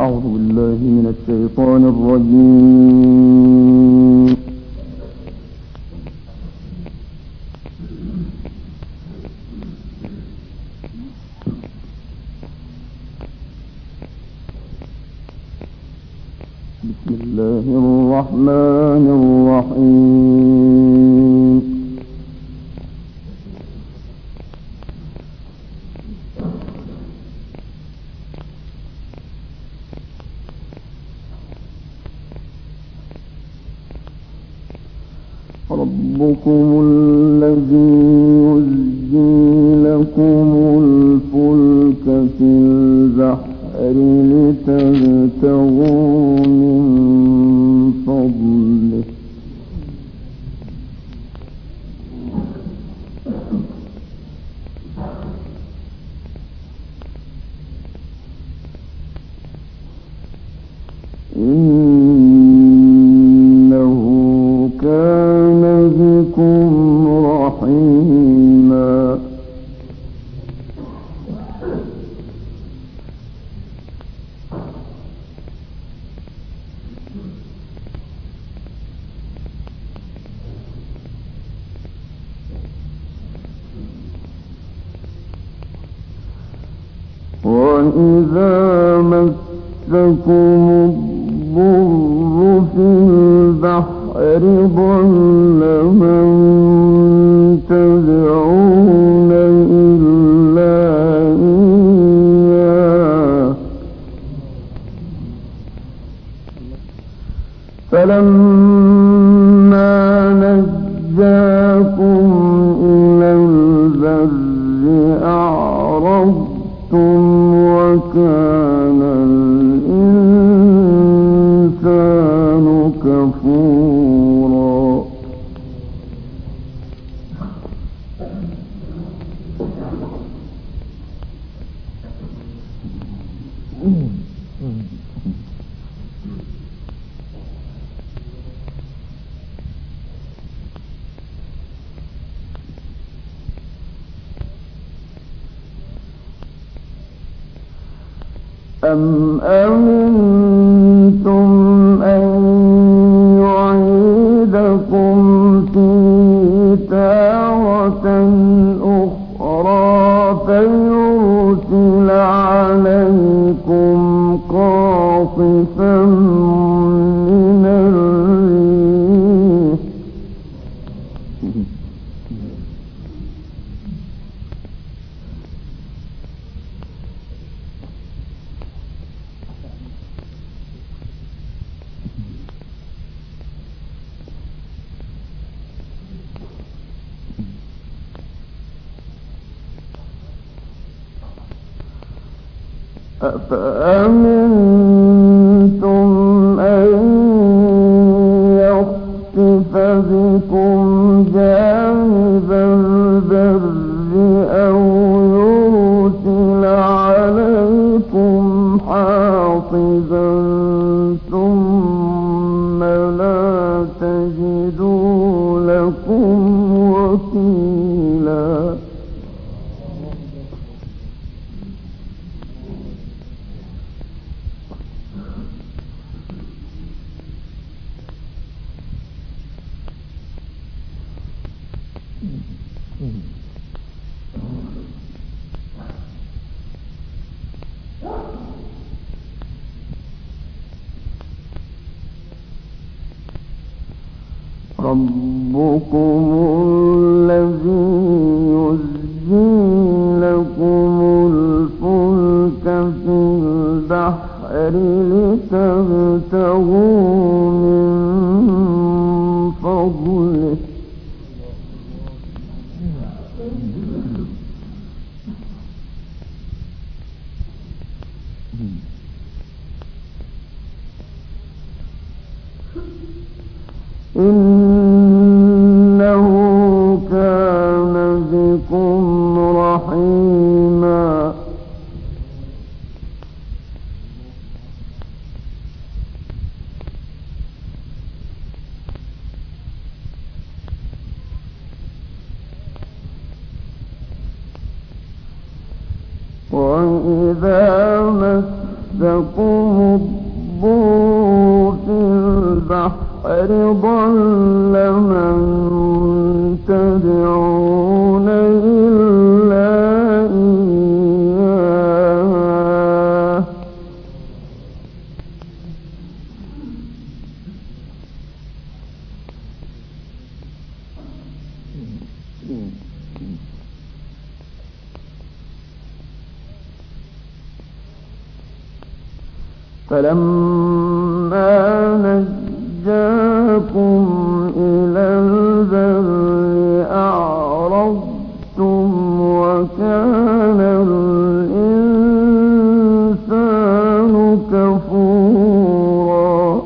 أعوذ بالله من الشيطان الرجيم. بسم الله الرحمن الرحيم. ربكم الذي يزجي لكم الفلك في البحر لتبتغوا من فضله إنه كان بكم رحيما. وإذا مسكم الضر في البحر ضل من تدعون إلا إياه فلما نجاكم إلى البر أعرضتم وكان الإنسان كفورا. أم أمنتم أن يعيدكم فيه تارة أخرى فيرسل عليكم قاصفا من الريح أفأمنتم أن يخسف بكم جانب البر أو يرسل عليكم حاصبا ثم لا تجدوا لكم وكيلا. ربكم الذي يزجي لكم الفلك في البحر لتبتغوا من فضله إنه كان بكم رحيما. وإذا مسكم مسكم الضر في البحر ضل من تدعون إلا إياه فلما نجاكم إلى البر أعرضتم وكان الإنسان كفورا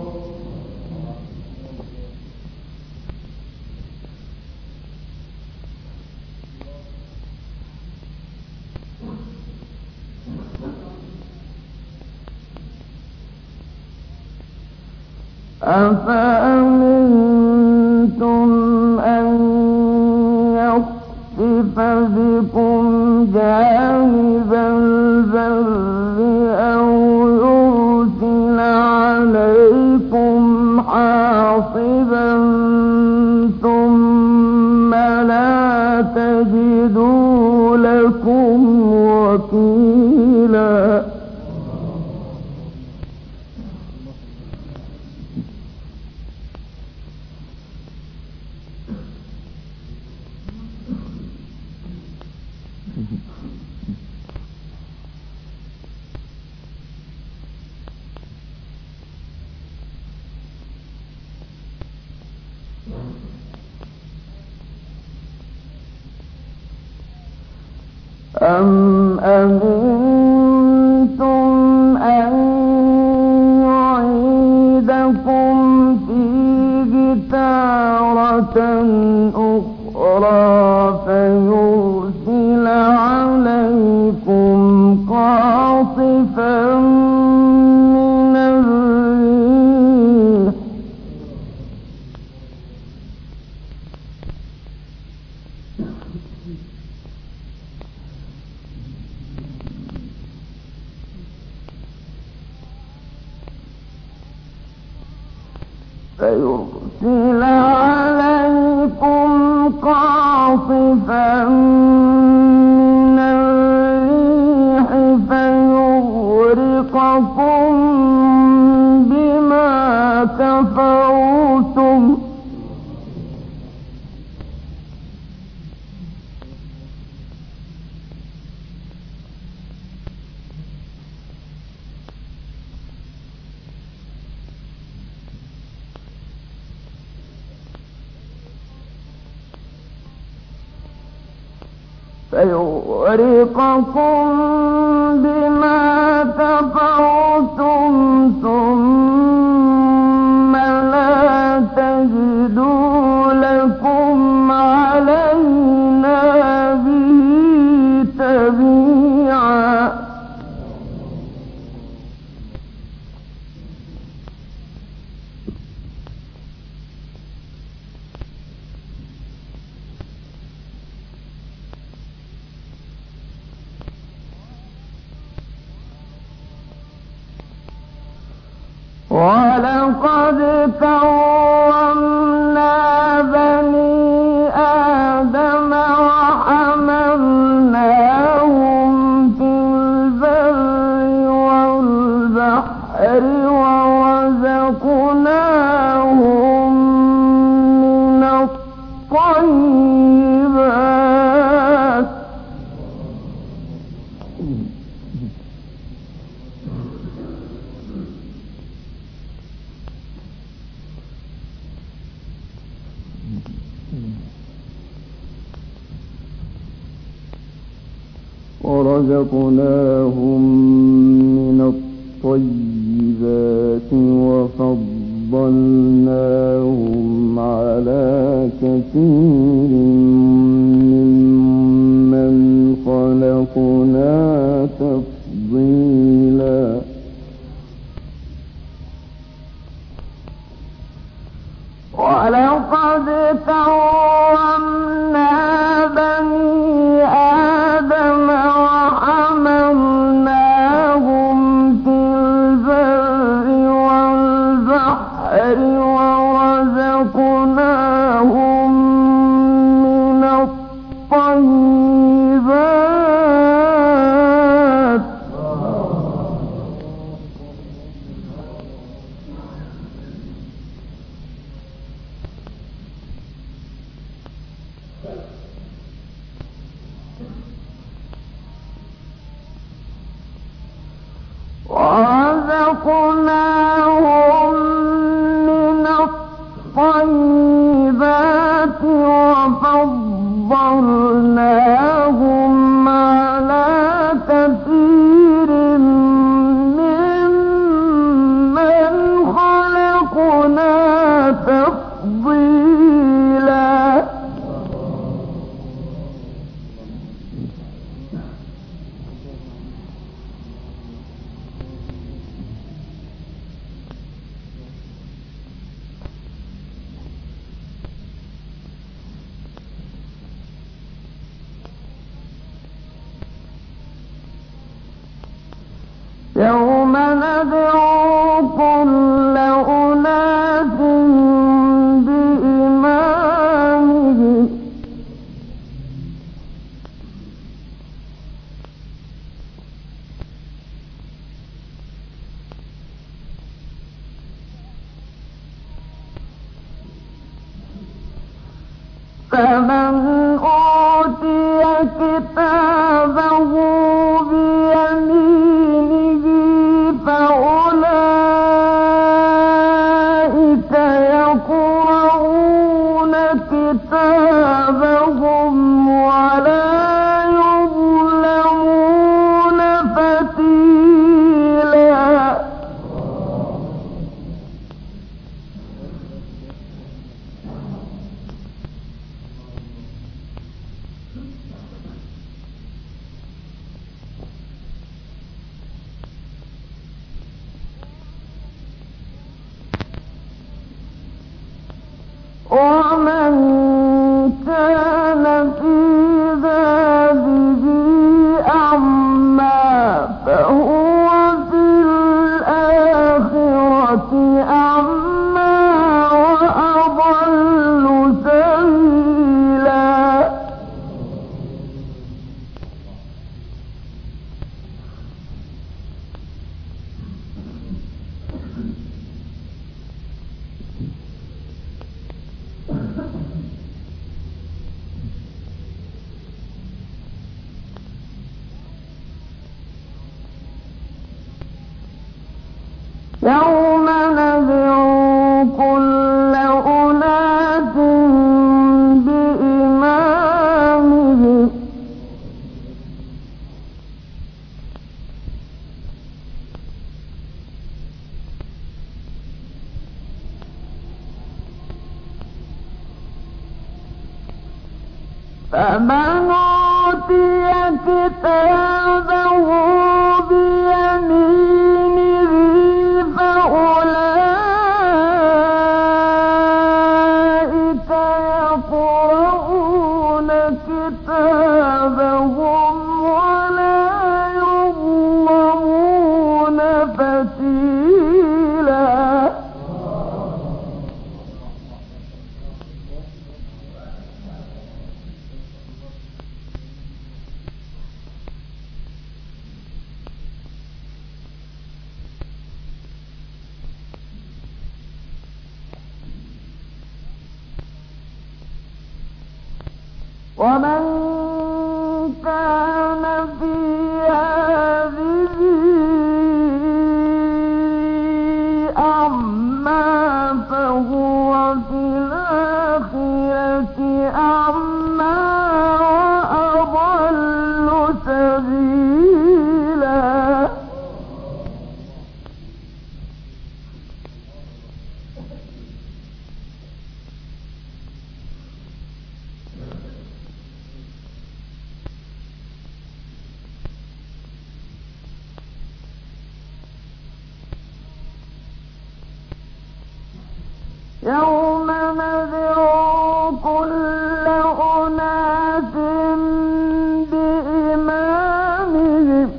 أفأمنتم أن يخسف بكم جانب البر أو يرسل عليكم حاصبا ثم لا تجدوا لكم وكيلا أم أمنتم أن يعيدكم فيه تارة أخرى فيرسل عليكم قاصفا من الريح فيغرقكم بما كفرتم ثم لا تجدوا لكم علينا به تبيعا ولقد كرمنا بني آدم وحملناهم في البر والبحر ورزقناهم من الطيبات وفضلناهم على كثير ممن خلقنا تفضيلا ولقد كرمنا بني آدم وحملناهم في ورزقناهم من الطيبات وفضلناهم على كثير ممن خلقنا تفضيلا. يوم ندعو كل أناس بإمامهم فمن أوتي كتابه بيمينه فأولئك يقرؤون كتابهم ولا يظلمون فتيلا. ومن كان في هذه أعمى فهو في الآخرة أعمى وأضل سبيلا. يوم ندعو كل أناس بإمامهم فمن أوتي كتابه بيمينه فأولئك يقرؤون كتابهم ولا يظلمون فتيلا. ومن كان في هذه أعمى فهو في الآخرة أعمى وأضل سبيلا. يوم ندعو كل أناس بإمامهم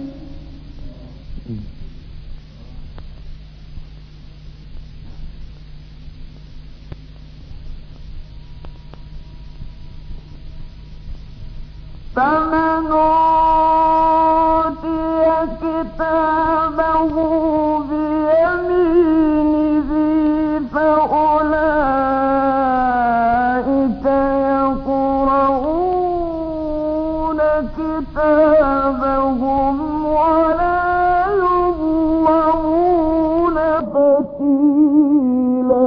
فمن أوتي كتابه بيمينه فأولئك يقرؤون كتابهم ولا يظلمون فتيلا.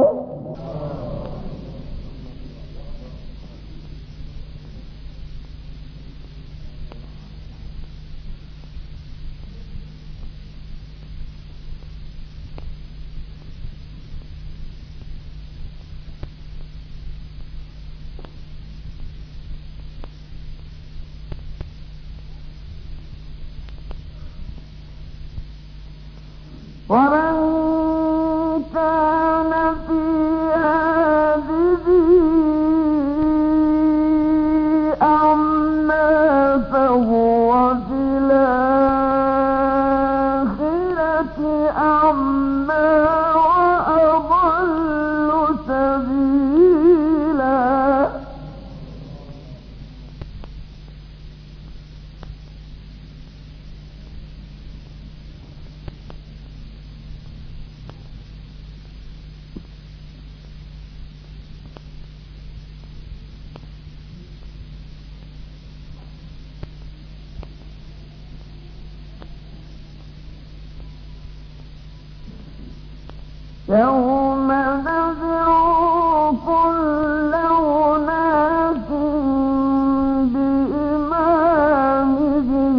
ومن كان في هذه أعمى فهو في الآخرة أعمى وأضل سبيلا. يوم ندعو كل أناس بإمامهم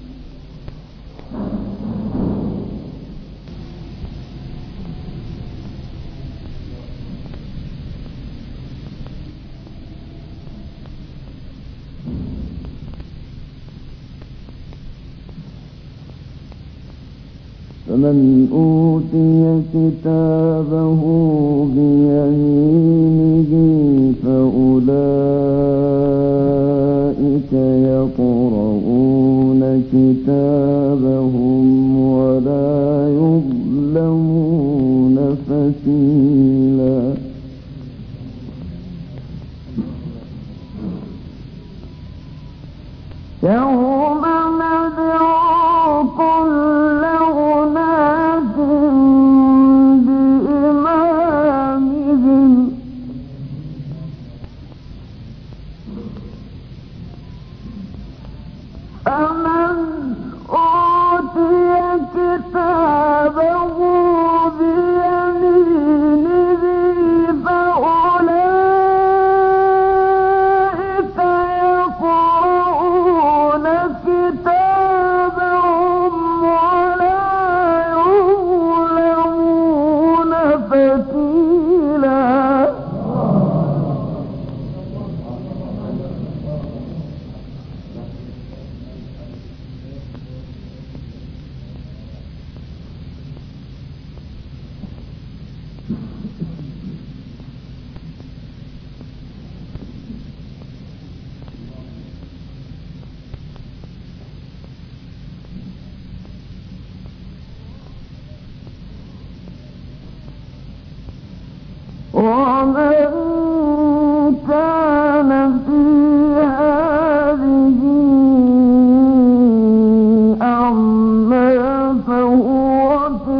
فمن أوتي كتابه بيمينه فأولئك يقرؤون كتابهم ولا يظلمون فتيلا. يوم ندعو كل أناس بإمامهم فمن أوتي كتابه بيمينه فأولئك يقرؤون كتابهم ولا يظلمون فتيلا. ومن كان في هذه أعمى فهو في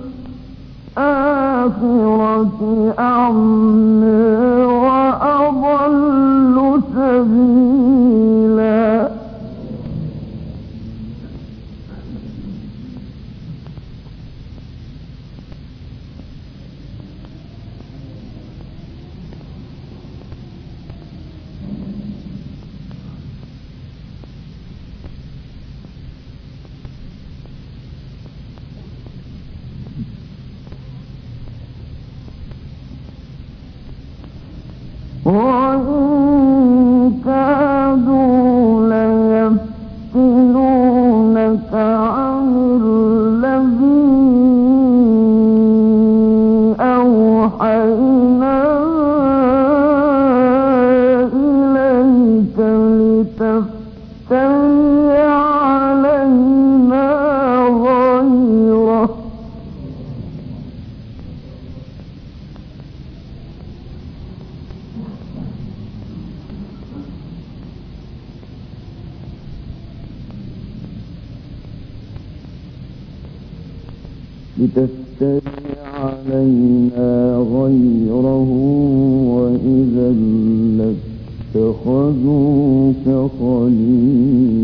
الآخرة أعمى وأضل سبيلا. وإن كادوا ليفتنونك عن الذي أوحينا إليك لتفتري علينا غيره وإذا لاتخذوك خليلا.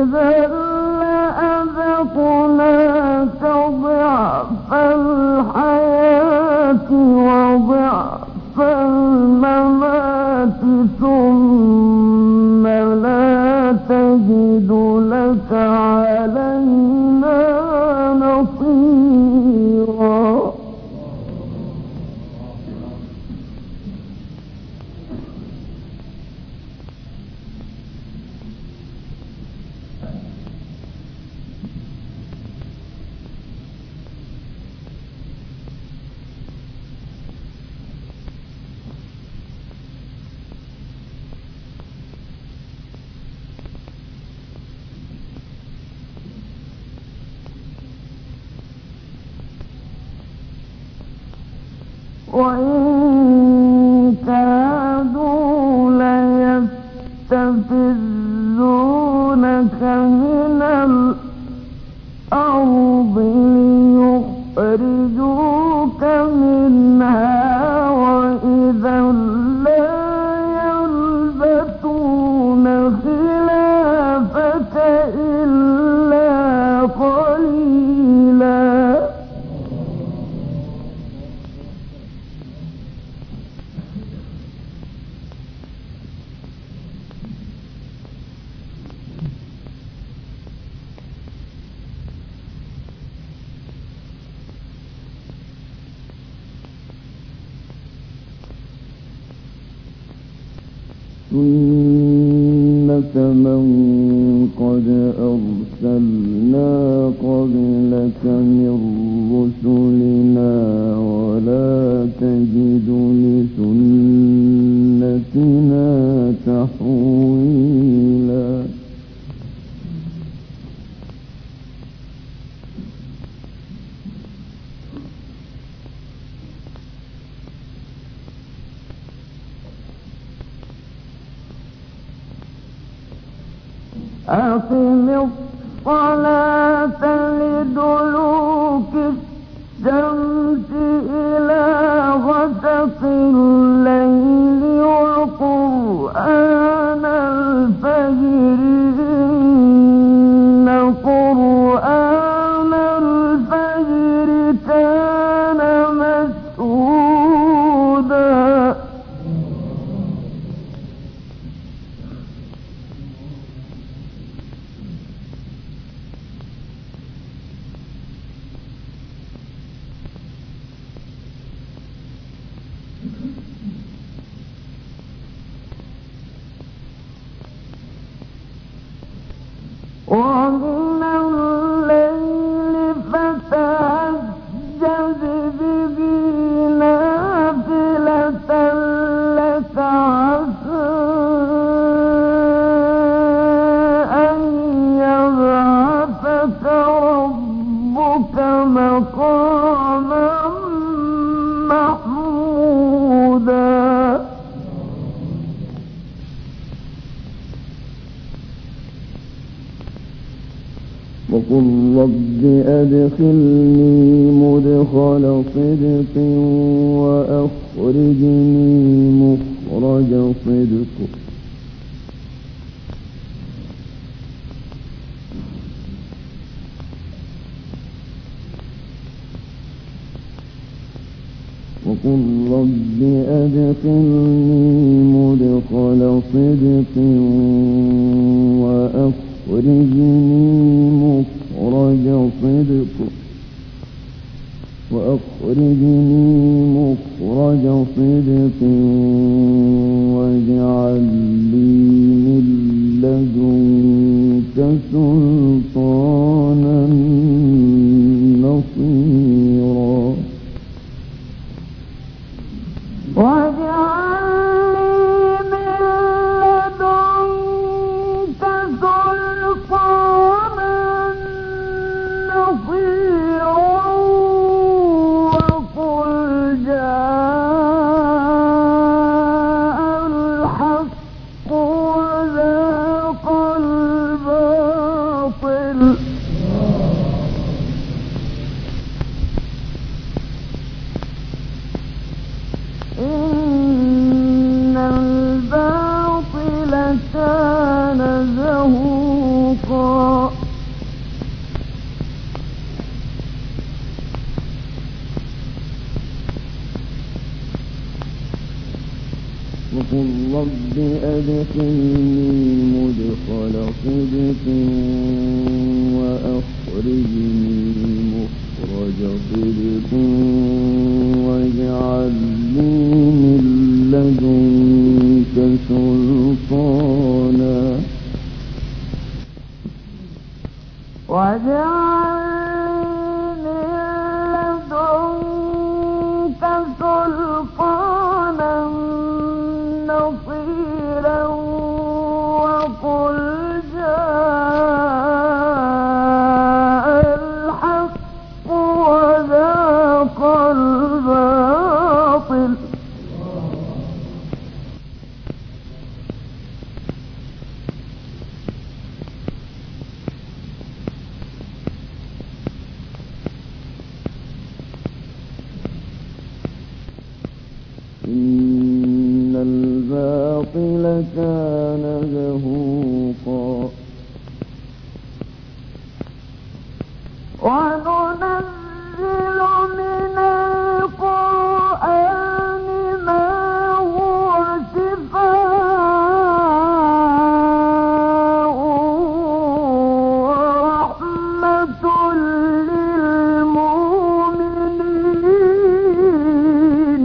إذا لأذقناك ضعف الحياة وضعف الممات ثم لا تجد لك علينا نصيرا. وإن كادوا ليستفزونك من الأرض ليخرجوك منها وإذا لا يلبثون خلافك إلا قليلا. سنة من قد أرسلنا قبلك من رسلنا ولا تجد لسنتنا تحويلا. أقم الصلاة لدلوك الشمس إلى غسق الليل وقرآن الفجر إن قرآن الفجر كان مشهودا. ومن الليل فتهجد به نافلة لك عسى أن يبعثك ربك مقاما محمودا. وقل رب أدخلني مدخل صدق وأخرجني مخرج صدق. وقل رب أدخلني مدخل صدق وأخرجني مخرج صدق واجعل لي من لدنك سلطانا نصيرا. كان زهوقا. رب أدخلني مدخل صدق وأخرجني مخرج صدق واجعل لي من لدنك سلطانا نصيرا وقل جاء الحق وذاق الباطل إن الباطل كان زهوقا وننزل من القرآن ما هو شفاء ورحمة للمؤمنين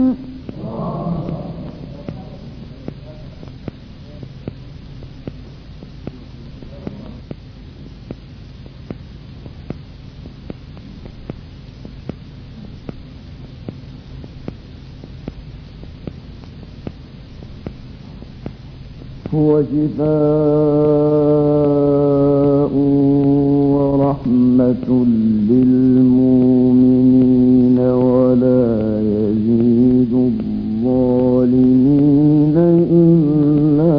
هو شفاء ورحمة للمؤمنين ولا يزيد الظالمين إلا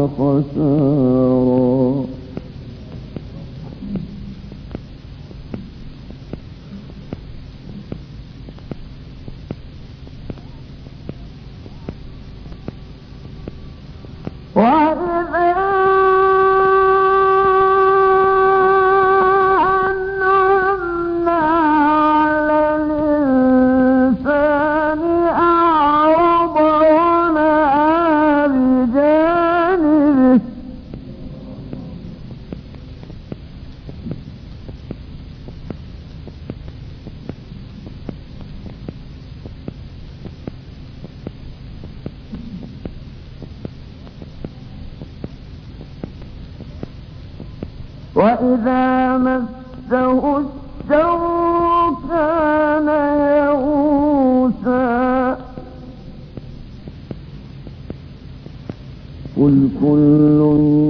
خسارا وإذا أنعمنا على الإنسان أعرض ونأى بجانبه وإذا مسه الشر كان يئوسا قل كل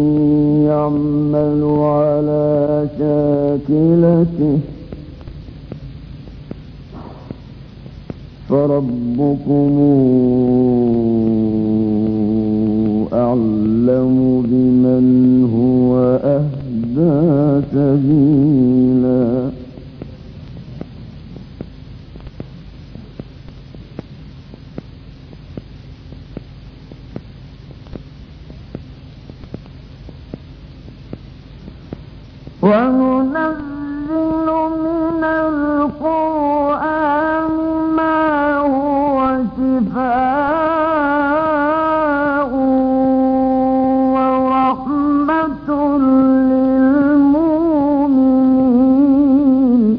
يعمل على شاكلته فربكم أعلم بمن هو أهدى سبيلا وننزل من القرآن ما هو شفاء ورحمة للمؤمنين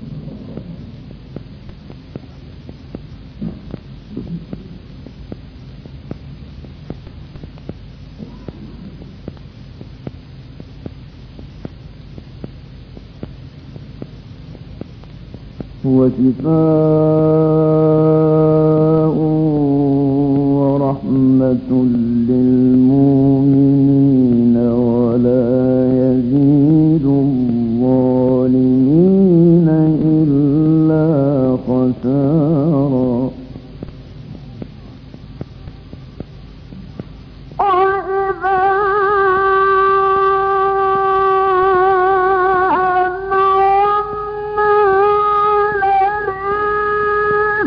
هو شفاء ورحمة للمؤمنين ولا يزيد الظالمين إلا خسارا وإذا أنعمنا على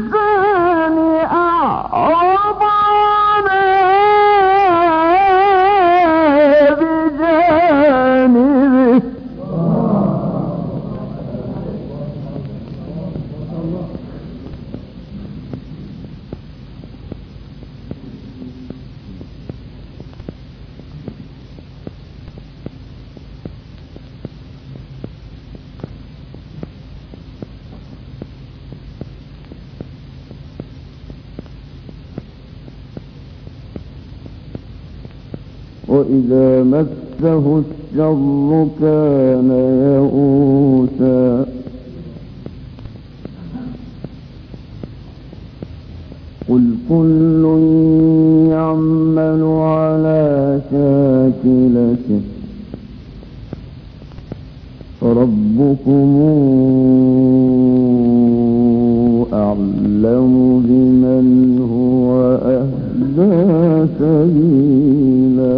وإذا مسه الشر كان يئوسا قل كل يعمل على شاكلته فربكم أعلم بمن هو أهدى سبيلا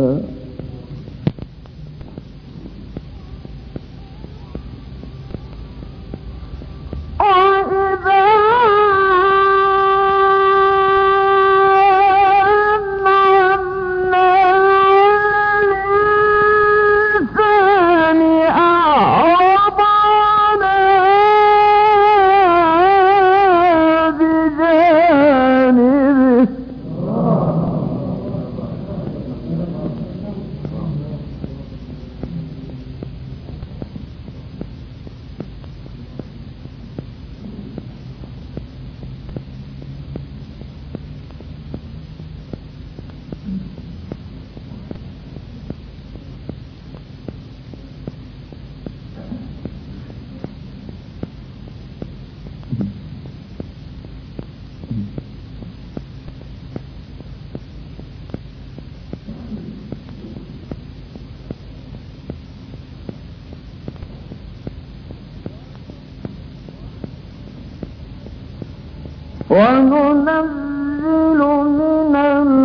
وننزل من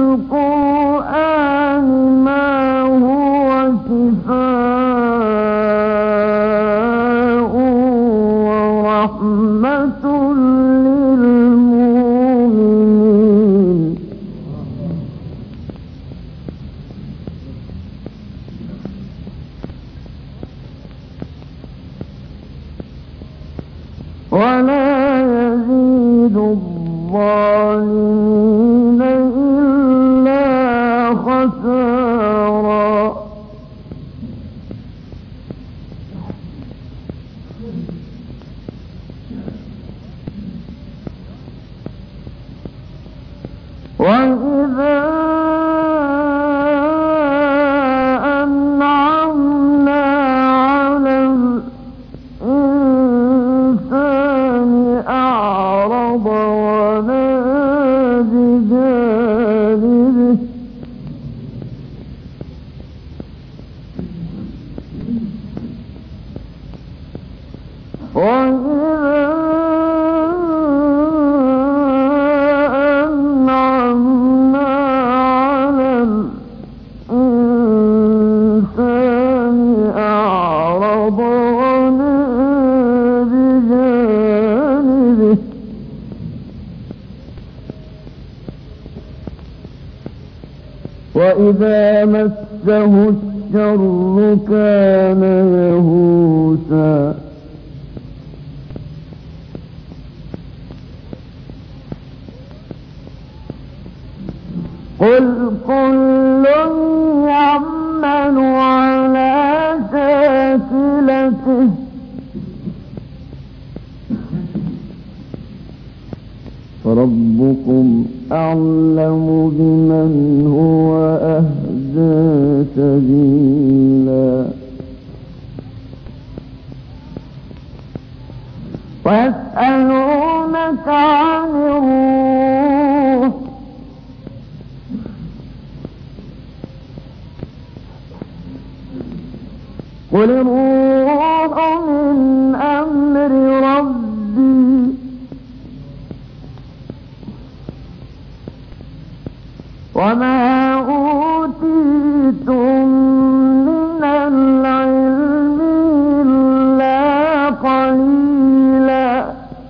القرآن ما هو شفاء ورحمة للمؤمنين ولا يزيد الظالمين إلا خسارا وإذا أنعمنا على الإنسان أعرض وإذا مسه الشر كان يئوسا قل كل يعمل على شاكلته فربكم أعلم بمن هو أهدى سبيلا ويسألونك عن الروح قل الروح من أمر ربي وما أوتيتم من العلم إلا قليلا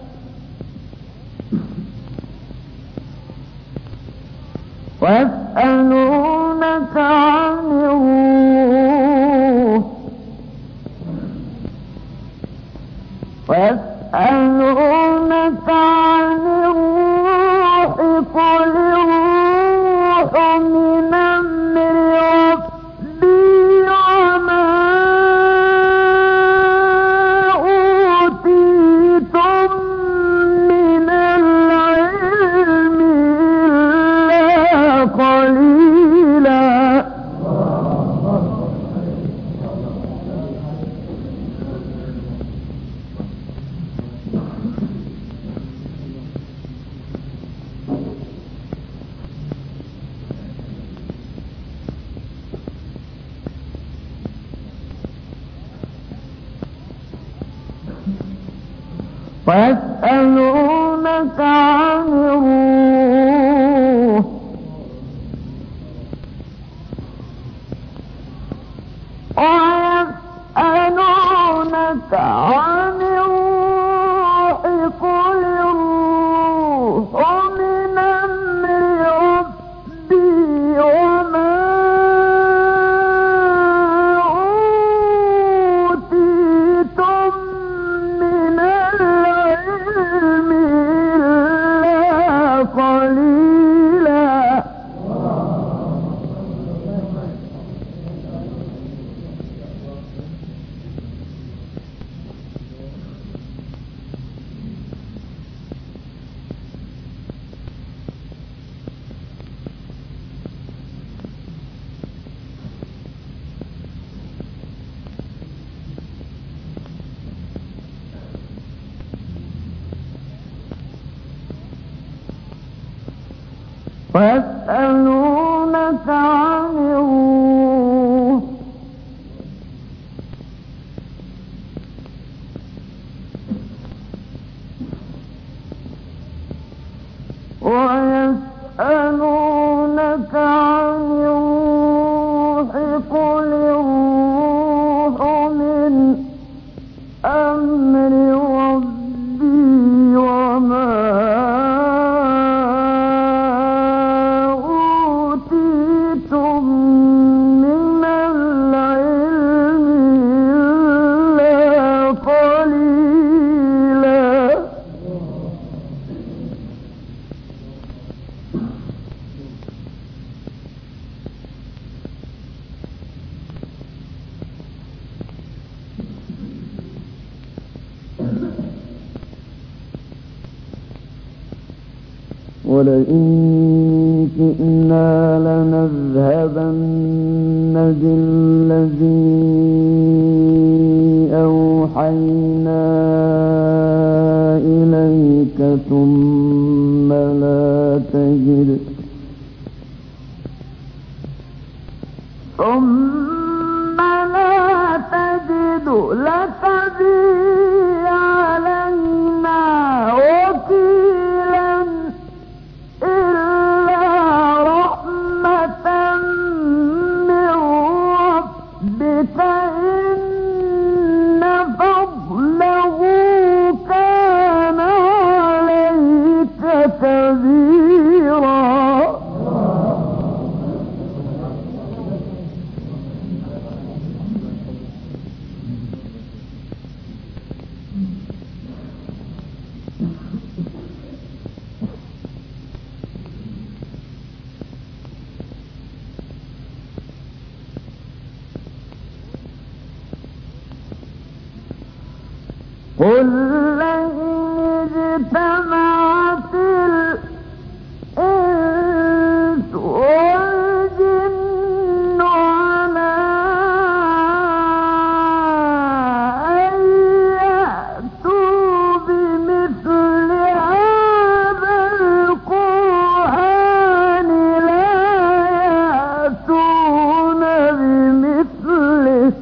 ويسألونك عن الروح ويسألونك عن الروح قل الروح من ويسألونك عن الروح ويسألونك عن الروح قل الروح من أمر ربي وما أوتيتم من العلم إلا قليلا ويسألونك عن الروح ويسألونك عن الروح قل الروح من أمر ربي وما أوتيتم من العلم إلا قليلا ولئن شئنا لنذهبن بالذي أوحينا إليك ثم لا تجد لك به علينا وكيلا إلا رحمة من ربك إن فضله كان عليك كبيرا قل لئن اجتمعت الإنس والجن على أن يأتوا بمثل هذا القرآن لا يأتون بمثله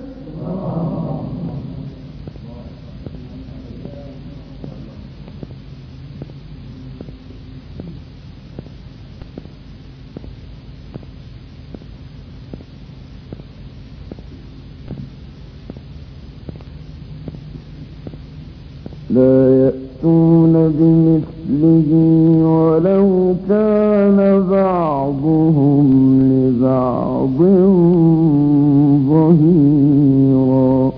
ولو كان بعضهم لبعض ظهيرا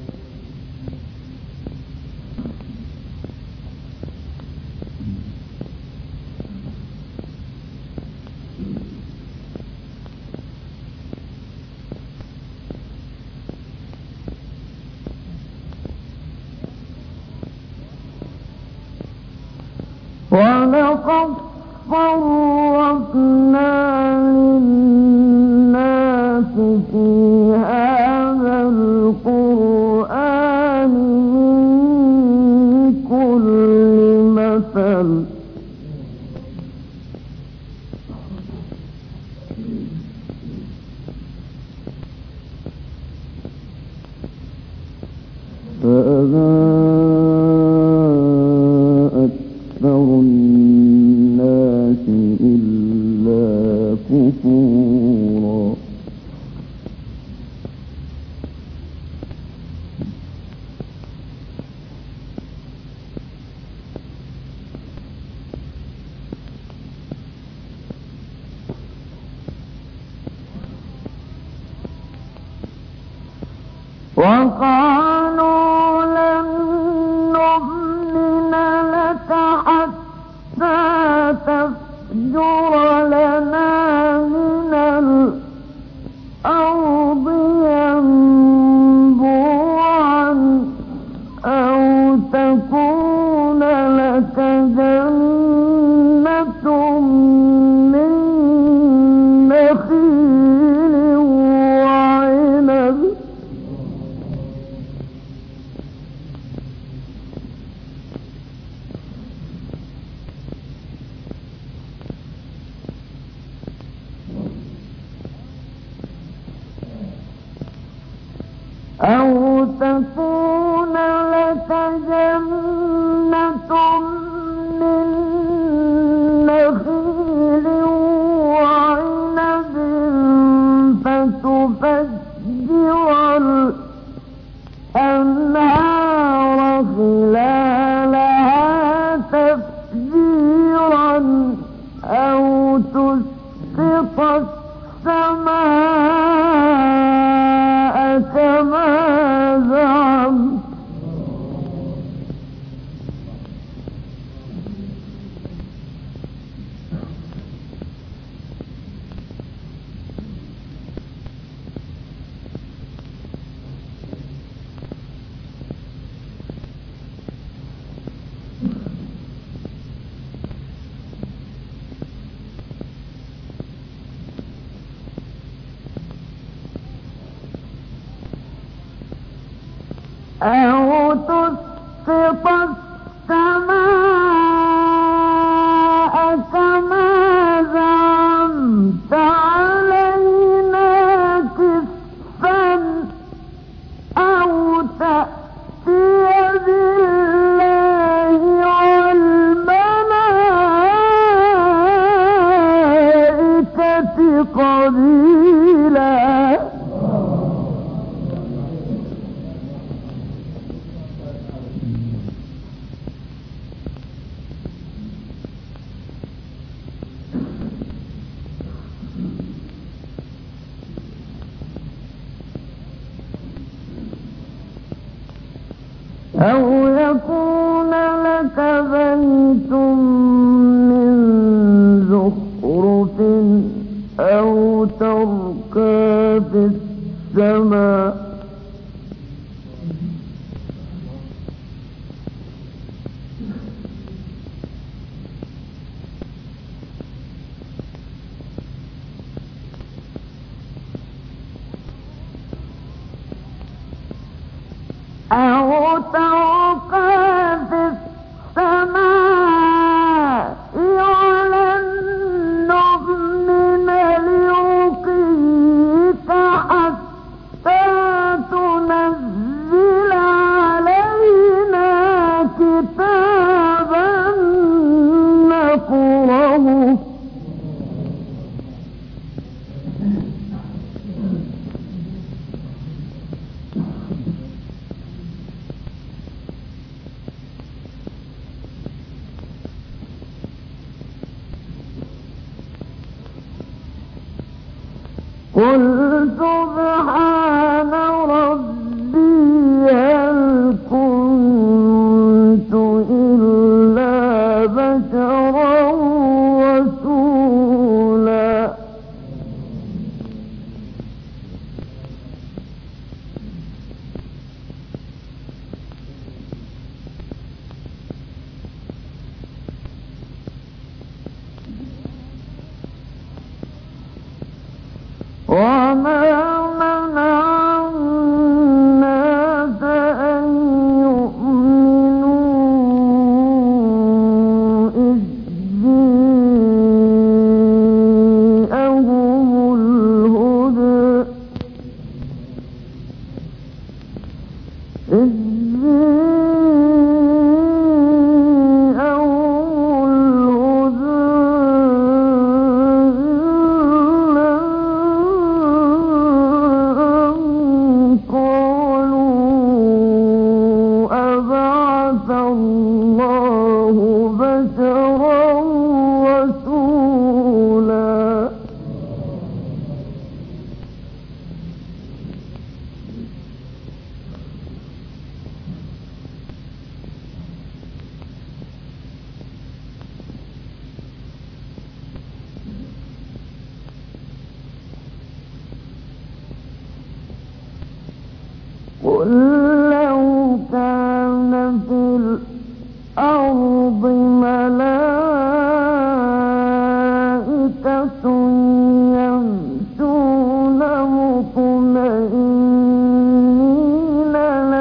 ولقد صرفنا للناس في هذا القرآن من كل مثل فأبى وقالوا لن نؤمن لك حتى تفجر لنا من الأرض ينبوعا أو تكون لك جنة من نخيل وعنب فتفجر الأنهار خلالها تفجيرا أو تسقط السماء كما زعمت أو تسقط السماء كما زعمت علينا كسفا أو تأتي بالله والملائكة قبيلا أو يكون لك بيت من زخرف أو ترقى في السماء أو ترقى في السماء ولن نؤمن لرقيك حتى تنزل علينا كتابا نقرأه قل سبحان ربي هل كنت إلا بشرا رسولا وما قل لو كان في الأرض ملائكة يمشون مطمئنين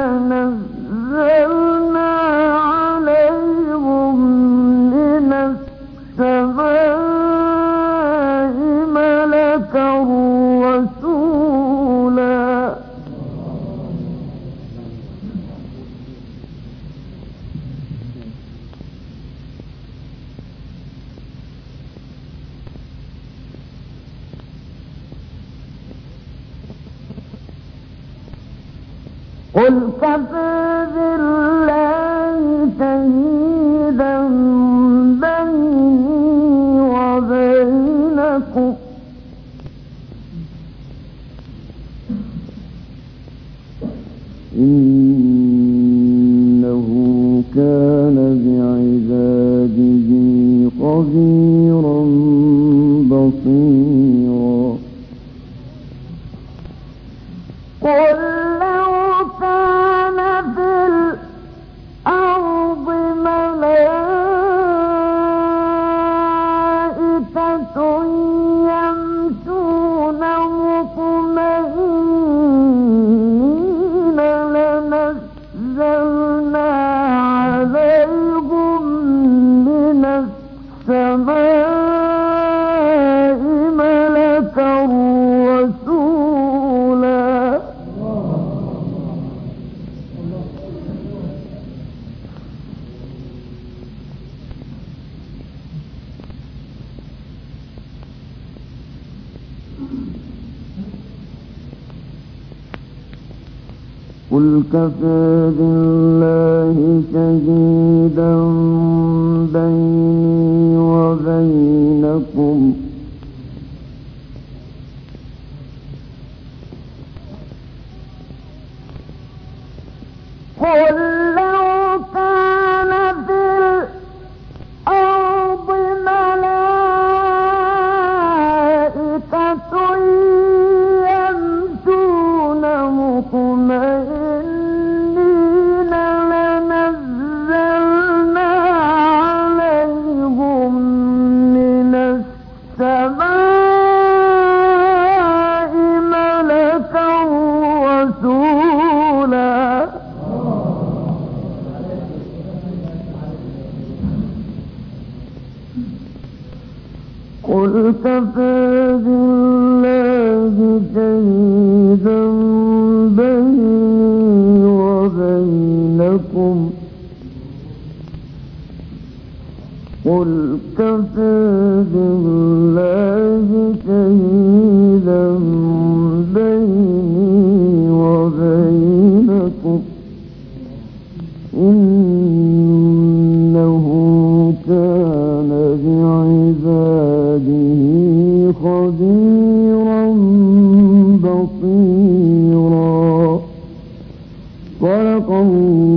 لنزلنا عليهم من السماء ملكا رسولا. قل كفى بالله شهيدا بيني وبينكم إنه كان بعباده خبيرا بصيرا. قل لو كان في الأرض ملائكة يمشون مطمئنين لنزلنا عليهم من السماء ملكا رسولا. قل كفى بالله شهيدا بيني وبينكم قل لو كان في الأرض ملائكة يمشون مطمئنين لنزلنا عليهم من السماء ملكا رسولا. قل كفى بالله شهيدا بيني وبينكم قل كفى بالله شهيدا بيني وبينكم إنه كان بعباده خبيرا بصيرا. صدق الله